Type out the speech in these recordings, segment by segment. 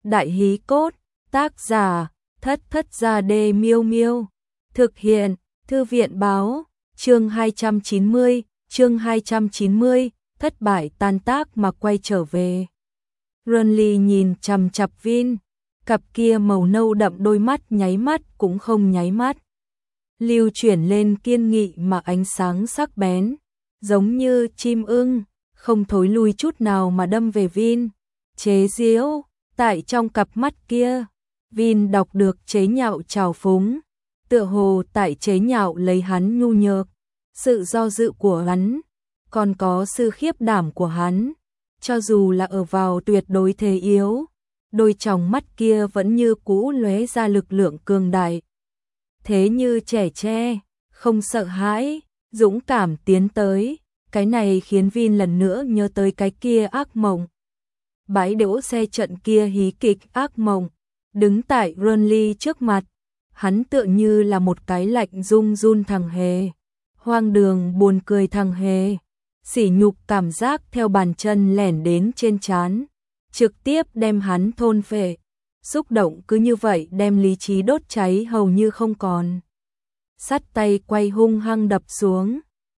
Đại hí cốt, tác giả, Thất Thất Gia Đê Miêu Miêu. Thực hiện, Thư viện báo, chương 290, thất bại tan tác mà quay trở về. Renly nhìn chằm chằm Vin, cặp kia màu nâu đậm đôi mắt nháy mắt cũng không nháy mắt. Lưu chuyển lên kiên nghị mà ánh sáng sắc bén, giống như chim ưng, không thối lui chút nào mà đâm về Vin. Chế giễu, tại trong cặp mắt kia, Vin đọc được chế nhạo trào phúng, tựa hồ tại chế nhạo lấy hắn nhu nhược, sự do dự của hắn, còn có sự khiếp đảm của hắn, cho dù là ở vào tuyệt đối thế yếu, đôi tròng mắt kia vẫn như cũ lóe ra lực lượng cường đại. Thế như trẻ tre, không sợ hãi, dũng cảm tiến tới, cái này khiến Vin lần nữa nhớ tới cái kia ác mộng. Bãi đỗ xe trận kia hí kịch ác mộng, đứng tại Renly trước mặt, hắn tựa như là một cái lạnh run run thằng hề, hoang đường buồn cười thằng hề, sỉ nhục cảm giác theo bàn chân lẻn đến trên trán, trực tiếp đem hắn thôn phệ, xúc động cứ như vậy đem lý trí đốt cháy hầu như không còn. Sắt tay quay hung hăng đập xuống,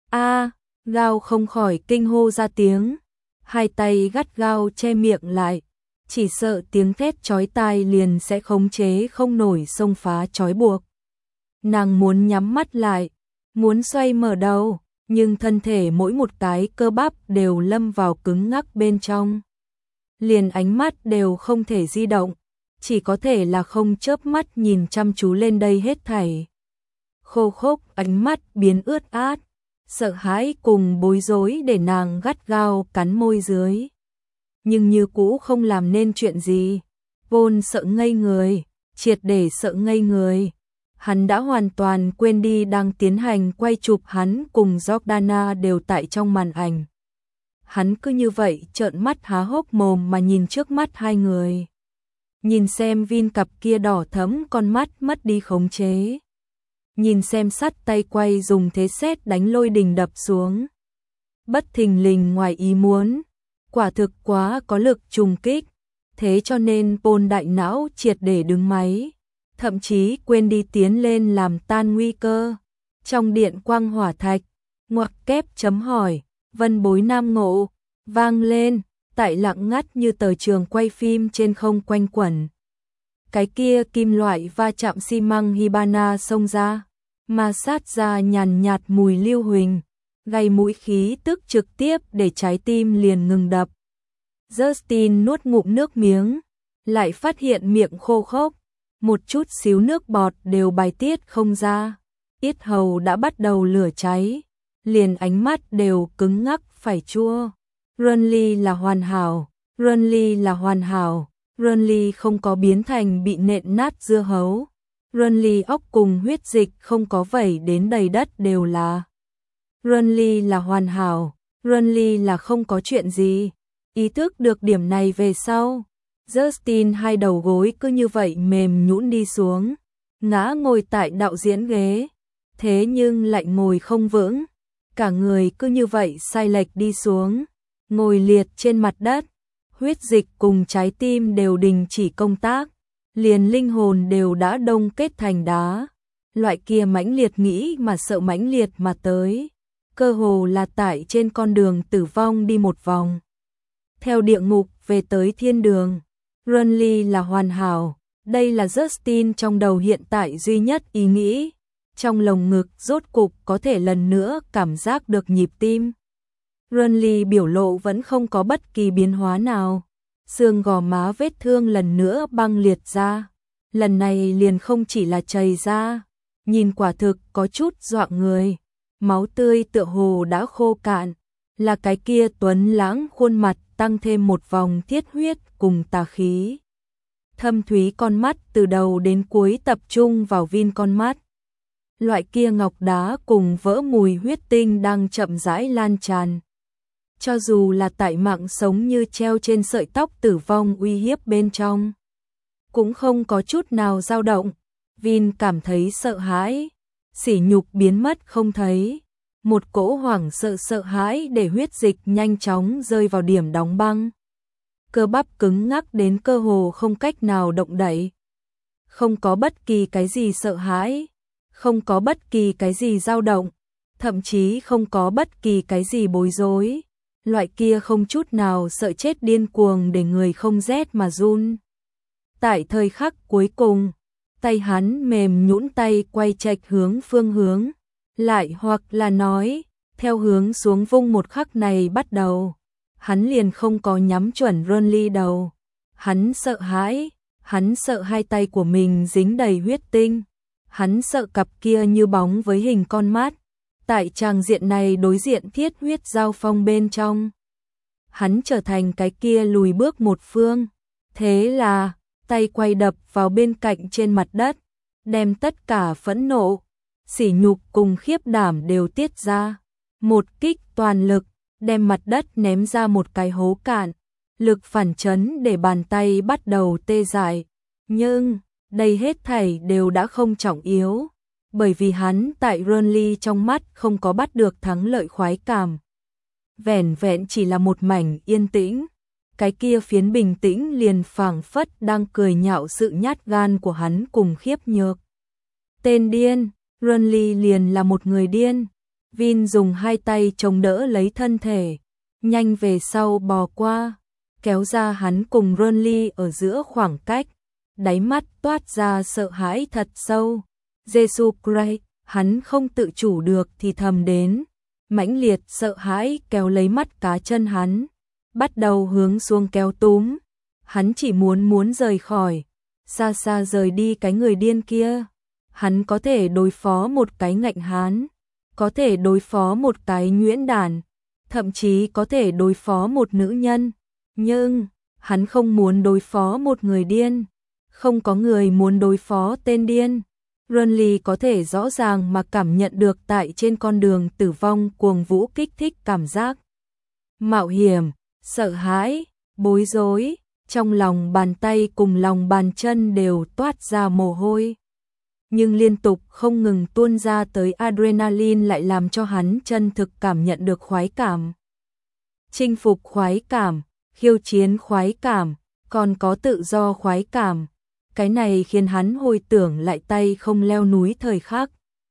Gao không khỏi kinh hô ra tiếng, hai tay gắt gao che miệng lại, chỉ sợ tiếng thét chói tai liền sẽ khống chế không nổi xông phá trói buộc. Nàng muốn nhắm mắt lại, muốn xoay mở đầu, nhưng thân thể mỗi một cái cơ bắp đều lâm vào cứng ngắc bên trong. Liền ánh mắt đều không thể di động, chỉ có thể là không chớp mắt nhìn chăm chú lên đây hết thảy. Khô khốc ánh mắt biến ướt át, sợ hãi cùng bối rối để nàng gắt gao cắn môi dưới. Nhưng như cũ không làm nên chuyện gì. Vốn sợ ngây người, triệt để sợ ngây người. Hắn đã hoàn toàn quên đi đang tiến hành quay chụp hắn cùng Jordana đều tại trong màn ảnh. Hắn cứ như vậy trợn mắt há hốc mồm mà nhìn trước mắt hai người. Nhìn xem Vin cặp kia đỏ thẫm con mắt mất đi khống chế. Nhìn xem sắt tay quay dùng thế sét đánh lôi đình đập xuống. Bất thình lình ngoài ý muốn, quả thực quá có lực trùng kích, thế cho nên Paul đại não triệt để đứng máy, thậm chí quên đi tiến lên làm tan nguy cơ. Trong điện quang hỏa thạch, ngoặc kép chấm hỏi, vân bối nam ngộ, vang lên, tại lặng ngắt như tờ trường quay phim trên không quanh quẩn. Cái kia kim loại va chạm xi măng Hibana xông ra, mà sát ra nhàn nhạt mùi lưu huỳnh, gây mũi khí tức trực tiếp để trái tim liền ngừng đập. Justin nuốt ngụm nước miếng, lại phát hiện miệng khô khốc, một chút xíu nước bọt đều bài tiết không ra, yết hầu đã bắt đầu lửa cháy, liền ánh mắt đều cứng ngắc phải chua. Renly là hoàn hảo, Renly là hoàn hảo, Renly không có biến thành bị nện nát dưa hấu. Renly óc cùng huyết dịch không có vẩy đến đầy đất đều là. Renly là hoàn hảo, Renly là không có chuyện gì. Ý thức được điểm này về sau, Justin hai đầu gối cứ như vậy mềm nhũn đi xuống, ngã ngồi tại đạo diễn ghế, thế nhưng lại ngồi không vững, cả người cứ như vậy sai lệch đi xuống, ngồi liệt trên mặt đất, huyết dịch cùng trái tim đều đình chỉ công tác, liền linh hồn đều đã đông kết thành đá, loại kia mãnh liệt nghĩ mà sợ mãnh liệt mà tới, cơ hồ là tại trên con đường tử vong đi một vòng. Theo địa ngục về tới thiên đường, Renly là hoàn hảo, đây là Justin trong đầu hiện tại duy nhất ý nghĩ, trong lồng ngực rốt cục có thể lần nữa cảm giác được nhịp tim. Renly biểu lộ vẫn không có bất kỳ biến hóa nào, xương gò má vết thương lần nữa băng liệt ra, lần này liền không chỉ là chảy ra, nhìn quả thực có chút dọa người, máu tươi tựa hồ đã khô cạn, là cái kia tuấn lãng khuôn mặt tăng thêm một vòng thiết huyết cùng tà khí. Thâm thúy con mắt từ đầu đến cuối tập trung vào Vin con mắt. Loại kia ngọc đá cùng vỡ mùi huyết tinh đang chậm rãi lan tràn. Cho dù là tại mạng sống như treo trên sợi tóc tử vong uy hiếp bên trong, cũng không có chút nào dao động. Vin cảm thấy sợ hãi, sỉ nhục biến mất không thấy. Một cỗ hoảng sợ hãi để huyết dịch nhanh chóng rơi vào điểm đóng băng. cơ bắp cứng ngắc đến cơ hồ không cách nào động đậy. Không có bất kỳ cái gì sợ hãi, không có bất kỳ cái gì dao động, thậm chí không có bất kỳ cái gì bối rối. Loại kia không chút nào sợ chết điên cuồng để người không rét mà run. Tại thời khắc cuối cùng, tay hắn mềm nhũn tay quay chệch hướng phương hướng, lại hoặc là nói, theo hướng xuống vung một khắc này bắt đầu, hắn liền không có nhắm chuẩn Renly đầu. Hắn sợ hai tay của mình dính đầy huyết tinh, hắn sợ cặp kia như bóng với hình con mắt. Tại tràng diện này đối diện thiết huyết giao phong bên trong, hắn trở thành cái kia lùi bước một phương. Thế là, tay quay đập vào bên cạnh trên mặt đất, đem tất cả phẫn nộ, sỉ nhục cùng khiếp đảm đều tiết ra. Một kích toàn lực, đem mặt đất ném ra một cái hố cạn, lực phản chấn để bàn tay bắt đầu tê dại. Nhưng, đây hết thảy đều đã không trọng yếu, bởi vì hắn tại Renly trong mắt không có bắt được thắng lợi khoái cảm. Vẻn vẹn chỉ là một mảnh yên tĩnh, cái kia phiến bình tĩnh liền phảng phất đang cười nhạo sự nhát gan của hắn cùng khiếp nhược. Tên điên, Renly liền là một người điên. Vin dùng hai tay chống đỡ lấy thân thể, nhanh về sau bò qua, kéo ra hắn cùng Renly ở giữa khoảng cách, đáy mắt toát ra sợ hãi thật sâu. Jesus Christ, hắn không tự chủ được thì thầm đến, mãnh liệt sợ hãi kéo lấy mắt cá chân hắn, bắt đầu hướng xuống kéo túm. Hắn chỉ muốn rời khỏi, xa xa rời đi cái người điên kia. Hắn có thể đối phó một cái ngạnh hán, có thể đối phó một cái nhuyễn đản, thậm chí có thể đối phó một nữ nhân, nhưng hắn không muốn đối phó một người điên. Không có người muốn đối phó tên điên. Renly có thể rõ ràng mà cảm nhận được tại trên con đường tử vong cuồng vũ kích thích cảm giác mạo hiểm, sợ hãi, bối rối, trong lòng bàn tay cùng lòng bàn chân đều toát ra mồ hôi. Nhưng liên tục không ngừng tuôn ra tới adrenaline lại làm cho hắn chân thực cảm nhận được khoái cảm. Chinh phục khoái cảm, khiêu chiến khoái cảm, còn có tự do khoái cảm. Cái này khiến hắn hồi tưởng lại tay không leo núi thời khắc.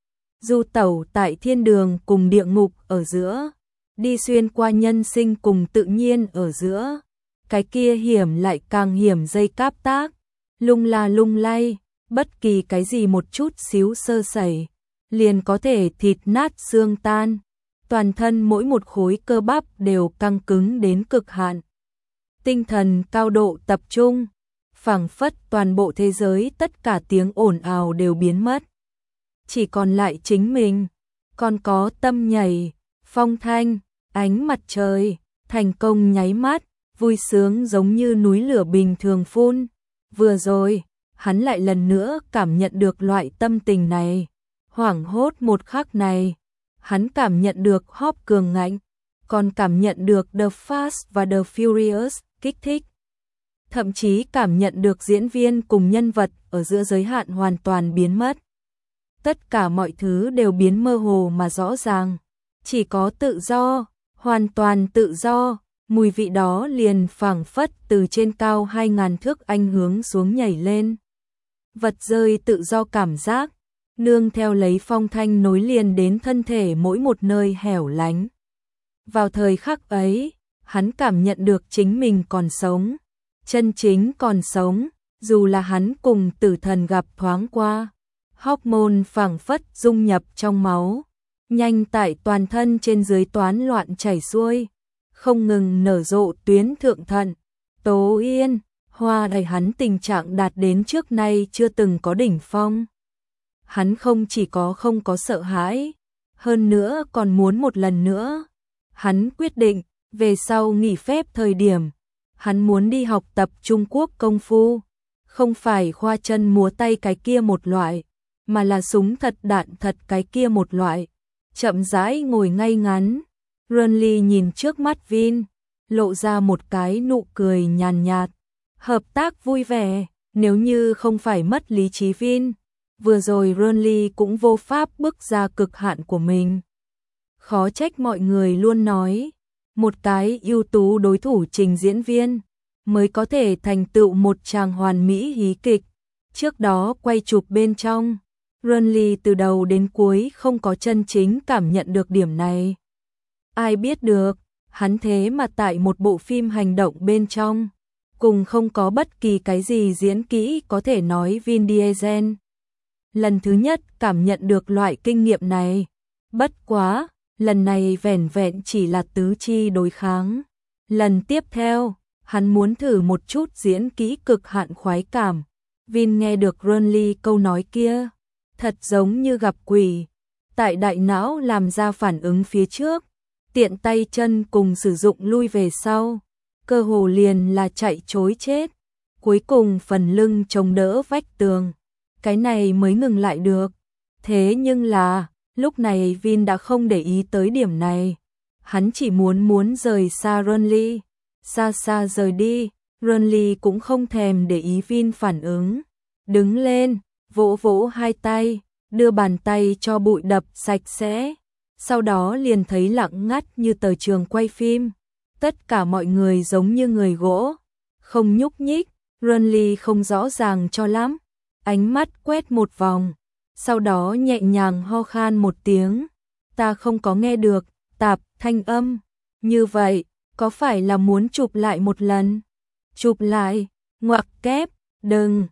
Du tẩu tại thiên đường cùng địa ngục ở giữa, đi xuyên qua nhân sinh cùng tự nhiên ở giữa. Cái kia hiểm lại càng hiểm dây cáp tác, lung la lung lay, bất kỳ cái gì một chút xíu sơ sẩy, liền có thể thịt nát xương tan. Toàn thân mỗi một khối cơ bắp đều căng cứng đến cực hạn. Tinh thần cao độ tập trung, phảng phất toàn bộ thế giới tất cả tiếng ồn ào đều biến mất. Chỉ còn lại chính mình, còn có tâm nhảy, phong thanh, ánh mặt trời, thành công nháy mắt, vui sướng giống như núi lửa bình thường phun. Vừa rồi, hắn lại lần nữa cảm nhận được loại tâm tình này. Hoảng hốt một khắc này, hắn cảm nhận được Hop cường ngạnh, còn cảm nhận được The Fast và The Furious kích thích. Thậm chí cảm nhận được diễn viên cùng nhân vật ở giữa giới hạn hoàn toàn biến mất. Tất cả mọi thứ đều biến mơ hồ mà rõ ràng. Chỉ có tự do, hoàn toàn tự do, mùi vị đó liền phảng phất từ trên cao 2000 thước anh hướng xuống nhảy lên. Vật rơi tự do cảm giác, nương theo lấy phong thanh nối liền đến thân thể mỗi một nơi hẻo lánh. Vào thời khắc ấy, hắn cảm nhận được chính mình còn sống, chân chính còn sống, dù là hắn cùng tử thần gặp thoáng qua. Hormone phảng phất dung nhập trong máu, nhanh tại toàn thân trên dưới toán loạn chảy xuôi, không ngừng nở rộ tuyến thượng thận, tố yên, hoa đầy hắn tình trạng đạt đến trước nay chưa từng có đỉnh phong. Hắn không chỉ có không có sợ hãi, hơn nữa còn muốn một lần nữa. Hắn quyết định, về sau nghỉ phép thời điểm, hắn muốn đi học tập Trung Quốc công phu, không phải khoa chân múa tay cái kia một loại, mà là súng thật đạn thật cái kia một loại. Chậm rãi ngồi ngay ngắn, Renly nhìn trước mắt Vin, lộ ra một cái nụ cười nhàn nhạt. Hợp tác vui vẻ, nếu như không phải mất lý trí Vin, vừa rồi Renly cũng vô pháp bước ra cực hạn của mình. Khó trách mọi người luôn nói, một cái ưu tú đối thủ trình diễn viên, mới có thể thành tựu một tràng hoàn mỹ hí kịch. Trước đó quay chụp bên trong, Renly từ đầu đến cuối không có chân chính cảm nhận được điểm này. Ai biết được, hắn thế mà tại một bộ phim hành động bên trong, cùng không có bất kỳ cái gì diễn kỹ có thể nói Vin Diesel. Lần thứ nhất cảm nhận được loại kinh nghiệm này. Bất quá, lần này vẻn vẹn chỉ là tứ chi đối kháng. Lần tiếp theo, hắn muốn thử một chút diễn kỹ cực hạn khoái cảm. Vin nghe được Renly câu nói kia, thật giống như gặp quỷ. Tại đại não làm ra phản ứng phía trước, tiện tay chân cùng sử dụng lui về sau, cơ hồ liền là chạy trối chết. Cuối cùng phần lưng chống đỡ vách tường, cái này mới ngừng lại được. Thế nhưng là, lúc này Vin đã không để ý tới điểm này. Hắn chỉ muốn rời xa Renly, xa xa rời đi. Renly cũng không thèm để ý Vin phản ứng. Đứng lên, vỗ vỗ hai tay, đưa bàn tay cho bụi đập sạch sẽ. Sau đó liền thấy lặng ngắt như tờ trường quay phim. Tất cả mọi người giống như người gỗ, không nhúc nhích. Renly không rõ ràng cho lắm, ánh mắt quét một vòng, sau đó nhẹ nhàng ho khan một tiếng. Ta không có nghe được tạp thanh âm. Như vậy, có phải là muốn chụp lại một lần? Chụp lại, ngoặc kép, đừng.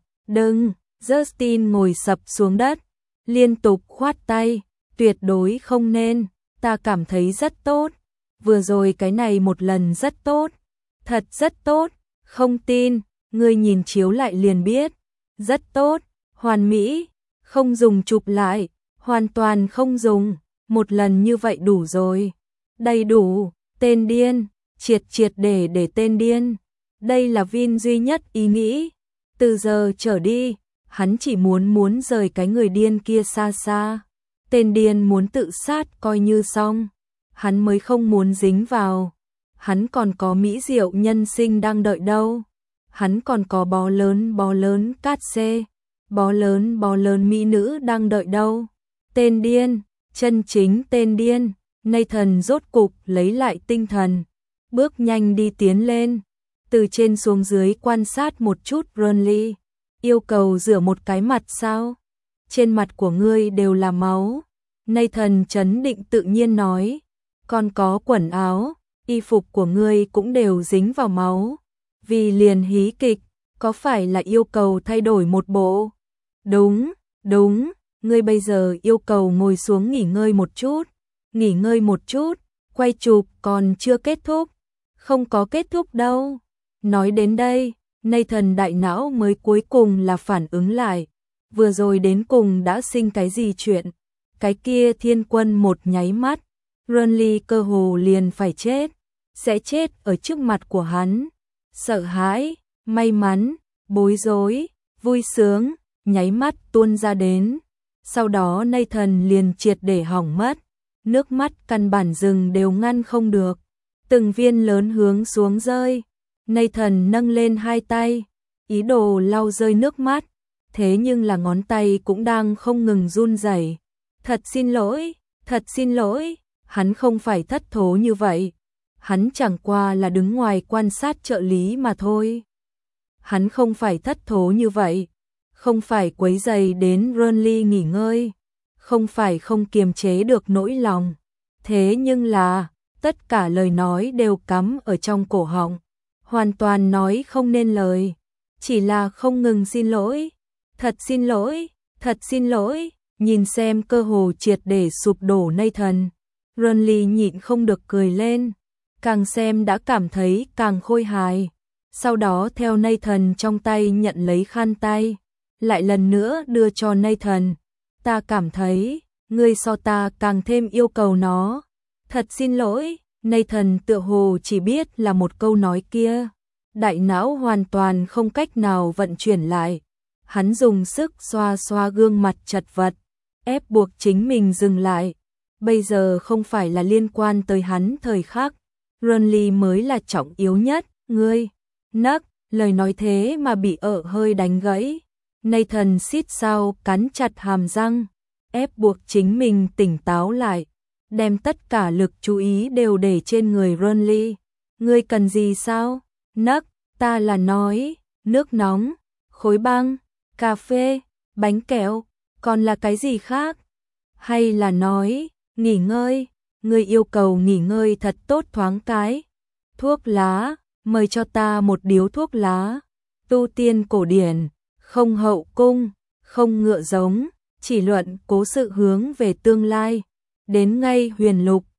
Justin ngồi sập xuống đất, liên tục khoát tay, tuyệt đối không nên, ta cảm thấy rất tốt. Vừa rồi cái này một lần rất tốt, thật rất tốt, không tin, ngươi nhìn chiếu lại liền biết. Rất tốt, hoàn mỹ, không dùng chụp lại, hoàn toàn không dùng, một lần như vậy đủ rồi. Đầy đủ, tên điên, triệt để tên điên. Đây là Vin duy nhất ý nghĩ. Từ giờ trở đi, hắn chỉ muốn rời cái người điên kia xa xa. Tên điên muốn tự sát coi như xong, hắn mới không muốn dính vào. Hắn còn có mỹ diệu nhân sinh đang đợi đâu. Hắn còn có bó lớn cát xê, bó lớn mỹ nữ đang đợi đâu. Tên điên, chân chính tên điên. Nathan rốt cục lấy lại tinh thần, bước nhanh đi tiến lên, từ trên xuống dưới quan sát một chút Renly. Yêu cầu rửa một cái mặt sao? Trên mặt của ngươi đều là máu. Nathan trấn định tự nhiên nói. Còn có quần áo, y phục của ngươi cũng đều dính vào máu. Vì liền hí kịch, có phải là yêu cầu thay đổi một bộ? Đúng, ngươi bây giờ yêu cầu ngồi xuống nghỉ ngơi một chút, quay chụp còn chưa kết thúc. Không có kết thúc đâu. Nói đến đây, Nathan đại não mới cuối cùng là phản ứng lại. Vừa rồi đến cùng đã sinh cái gì chuyện? Cái kia thiên quân một nháy mắt, Renly cơ hồ liền phải chết. Sẽ chết ở trước mặt của hắn. Sợ hãi, may mắn, bối rối, vui sướng, nháy mắt tuôn ra đến. Sau đó Nathan liền triệt để hỏng mất. Nước mắt căn bản dừng đều ngăn không được. Từng viên lớn hướng xuống rơi. Nathan nâng lên hai tay, ý đồ lau rơi nước mắt. Thế nhưng là ngón tay cũng đang không ngừng run rẩy. Thật xin lỗi, hắn không phải thất thố như vậy. Hắn chẳng qua là đứng ngoài quan sát trợ lý mà thôi. Hắn không phải thất thố như vậy, không phải quấy rầy đến Renly nghỉ ngơi, không phải không kiềm chế được nỗi lòng. Thế nhưng là, tất cả lời nói đều cắm ở trong cổ họng, hoàn toàn nói không nên lời, chỉ là không ngừng xin lỗi. Thật xin lỗi, nhìn xem cơ hồ triệt để sụp đổ Nathan. Renly nhịn không được cười lên, càng xem đã cảm thấy càng khôi hài. Sau đó theo Nathan trong tay nhận lấy khăn tay, lại lần nữa đưa cho Nathan. Ta cảm thấy, ngươi so ta càng thêm yêu cầu nó. Thật xin lỗi, Nathan tựa hồ chỉ biết là một câu nói kia. Đại não hoàn toàn không cách nào vận chuyển lại. Hắn dùng sức xoa xoa gương mặt chật vật, ép buộc chính mình dừng lại. Bây giờ không phải là liên quan tới hắn thời khắc. Renly mới là trọng yếu nhất. Ngươi, nấc, lời nói thế mà bị hơi đánh gãy. Nathan xít sao cắn chặt hàm răng, ép buộc chính mình tỉnh táo lại, đem tất cả lực chú ý đều để trên người Renly. Ngươi cần gì sao? Nấc, Ta là nói, nước nóng, khối băng, cà phê, bánh kẹo, còn là cái gì khác? Hay là nói, nghỉ ngơi, ngươi yêu cầu nghỉ ngơi thật tốt thoáng cái. Thuốc lá, mời cho ta một điếu thuốc lá. Tu tiên cổ điển, không hậu cung, không ngựa giống, chỉ luận cố sự hướng về tương lai. Đến ngay huyền lục,